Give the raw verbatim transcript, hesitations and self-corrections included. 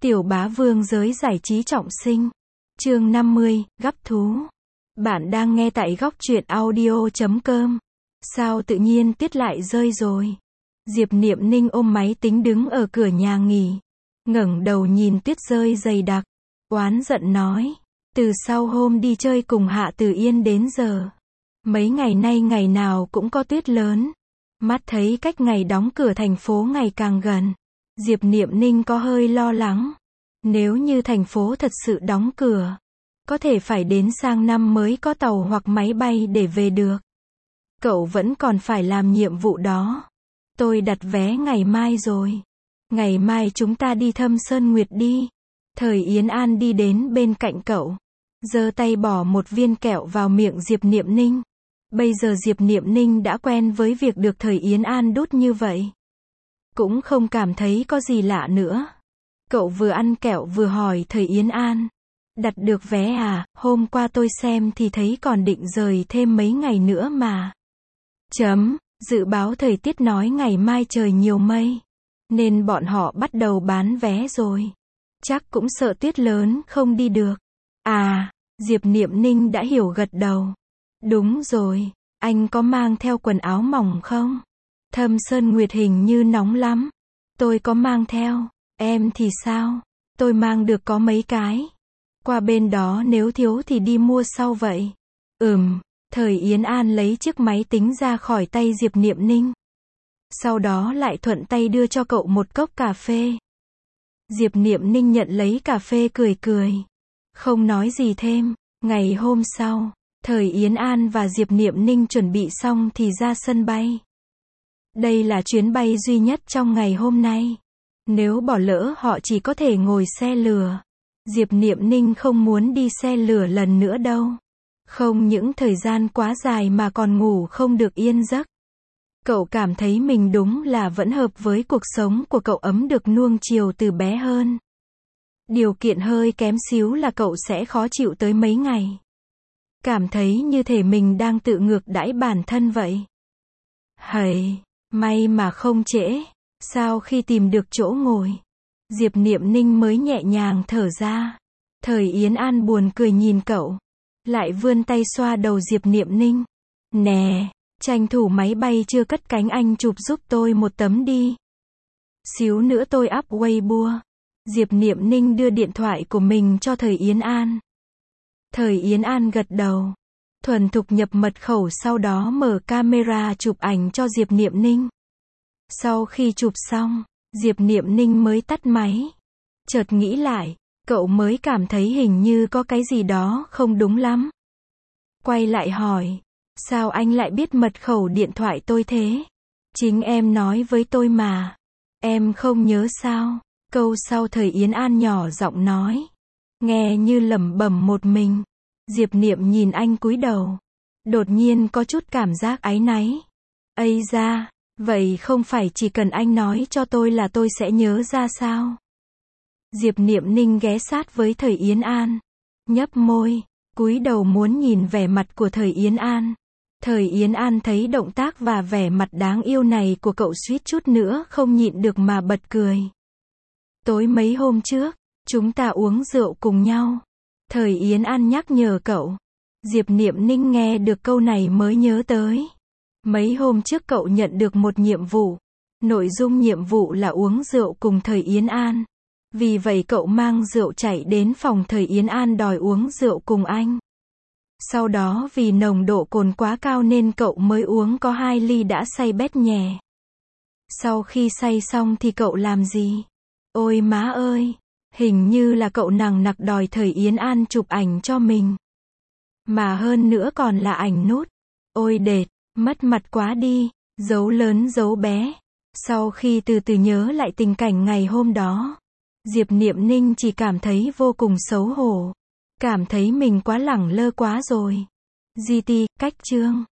Tiểu bá vương giới giải trí trọng sinh. Chương năm mươi, gắp thú. Bạn đang nghe tại góc truyện audio chấm com. Sao tự nhiên tiết lại rơi rồi? Diệp Niệm Ninh ôm máy tính đứng ở cửa nhà nghỉ. Ngẩng đầu nhìn tuyết rơi dày đặc. Oán giận nói. Từ sau hôm đi chơi cùng Hạ Từ Yên đến giờ. Mấy ngày nay ngày nào cũng có tuyết lớn. Mắt thấy cách ngày đóng cửa thành phố ngày càng gần. Diệp Niệm Ninh có hơi lo lắng. Nếu như thành phố thật sự đóng cửa, có thể phải đến sang năm mới có tàu hoặc máy bay để về được. Cậu vẫn còn phải làm nhiệm vụ đó. Tôi đặt vé ngày mai rồi. Ngày mai chúng ta đi Thâm Sơn Nguyệt đi. Thời Yến An đi đến bên cạnh cậu, giơ tay bỏ một viên kẹo vào miệng Diệp Niệm Ninh. Bây giờ Diệp Niệm Ninh đã quen với việc được Thời Yến An đút như vậy. Cũng không cảm thấy có gì lạ nữa. Cậu vừa ăn kẹo vừa hỏi Thời Yến An. Đặt được vé à, hôm qua tôi xem thì thấy còn định rời thêm mấy ngày nữa mà. Chấm, dự báo thời tiết nói ngày mai trời nhiều mây. Nên bọn họ bắt đầu bán vé rồi. Chắc cũng sợ tuyết lớn không đi được. À, Diệp Niệm Ninh đã hiểu gật đầu. Đúng rồi, anh có mang theo quần áo mỏng không? Thâm Sơn Nguyệt hình như nóng lắm. Tôi có mang theo. Em thì sao? Tôi mang được có mấy cái. Qua bên đó nếu thiếu thì đi mua sau vậy. Ừm, Thời Yến An lấy chiếc máy tính ra khỏi tay Diệp Niệm Ninh. Sau đó lại thuận tay đưa cho cậu một cốc cà phê. Diệp Niệm Ninh nhận lấy cà phê cười cười. Không nói gì thêm. Ngày hôm sau, Thời Yến An và Diệp Niệm Ninh chuẩn bị xong thì ra sân bay. Đây là chuyến bay duy nhất trong ngày hôm nay. Nếu bỏ lỡ họ chỉ có thể ngồi xe lửa. Diệp Niệm Ninh không muốn đi xe lửa lần nữa đâu. Không những thời gian quá dài mà còn ngủ không được yên giấc. Cậu cảm thấy mình đúng là vẫn hợp với cuộc sống của cậu, ấm được nuông chiều từ bé hơn. Điều kiện hơi kém xíu là cậu sẽ khó chịu tới mấy ngày. Cảm thấy như thể mình đang tự ngược đãi bản thân vậy. Hầy, may mà không trễ. Sau khi tìm được chỗ ngồi, Diệp Niệm Ninh mới nhẹ nhàng thở ra. Thời Yến An buồn cười nhìn cậu, lại vươn tay xoa đầu Diệp Niệm Ninh. Nè, tranh thủ máy bay chưa cất cánh anh chụp giúp tôi một tấm đi. Xíu nữa tôi up Weibo. Diệp Niệm Ninh đưa điện thoại của mình cho Thời Yến An. Thời Yến An gật đầu, thuần thục nhập mật khẩu, sau đó mở camera chụp ảnh cho Diệp Niệm Ninh. Sau khi chụp xong, Diệp Niệm Ninh mới tắt máy. Chợt nghĩ lại, cậu mới cảm thấy hình như có cái gì đó không đúng lắm. Quay lại hỏi, sao anh lại biết mật khẩu điện thoại tôi thế? Chính em nói với tôi mà. Em không nhớ sao? Câu sau Thời Yến An nhỏ giọng nói, nghe như lẩm bẩm một mình. Diệp Niệm nhìn anh cúi đầu, đột nhiên có chút cảm giác áy náy. Ây da, vậy không phải chỉ cần anh nói cho tôi là tôi sẽ nhớ ra sao? Diệp Niệm Ninh ghé sát với Thời Yến An, nhấp môi, cúi đầu muốn nhìn vẻ mặt của Thời Yến An. Thời Yến An thấy động tác và vẻ mặt đáng yêu này của cậu suýt chút nữa không nhịn được mà bật cười. Tối mấy hôm trước, chúng ta uống rượu cùng nhau. Thời Yến An nhắc nhở cậu. Diệp Niệm Ninh nghe được câu này mới nhớ tới. Mấy hôm trước cậu nhận được một nhiệm vụ. Nội dung nhiệm vụ là uống rượu cùng Thời Yến An. Vì vậy cậu mang rượu chạy đến phòng Thời Yến An đòi uống rượu cùng anh. Sau đó vì nồng độ cồn quá cao nên cậu mới uống có hai ly đã say bét nhè. Sau khi say xong thì cậu làm gì? Ôi má ơi! Hình như là cậu nằng nặc đòi Thời Yến An chụp ảnh cho mình. Mà hơn nữa còn là ảnh nút. Ôi đệt, mất mặt quá đi, dấu lớn dấu bé. Sau khi từ từ nhớ lại tình cảnh ngày hôm đó, Diệp Niệm Ninh chỉ cảm thấy vô cùng xấu hổ. Cảm thấy mình quá lẳng lơ quá rồi. giê tê, cách chương.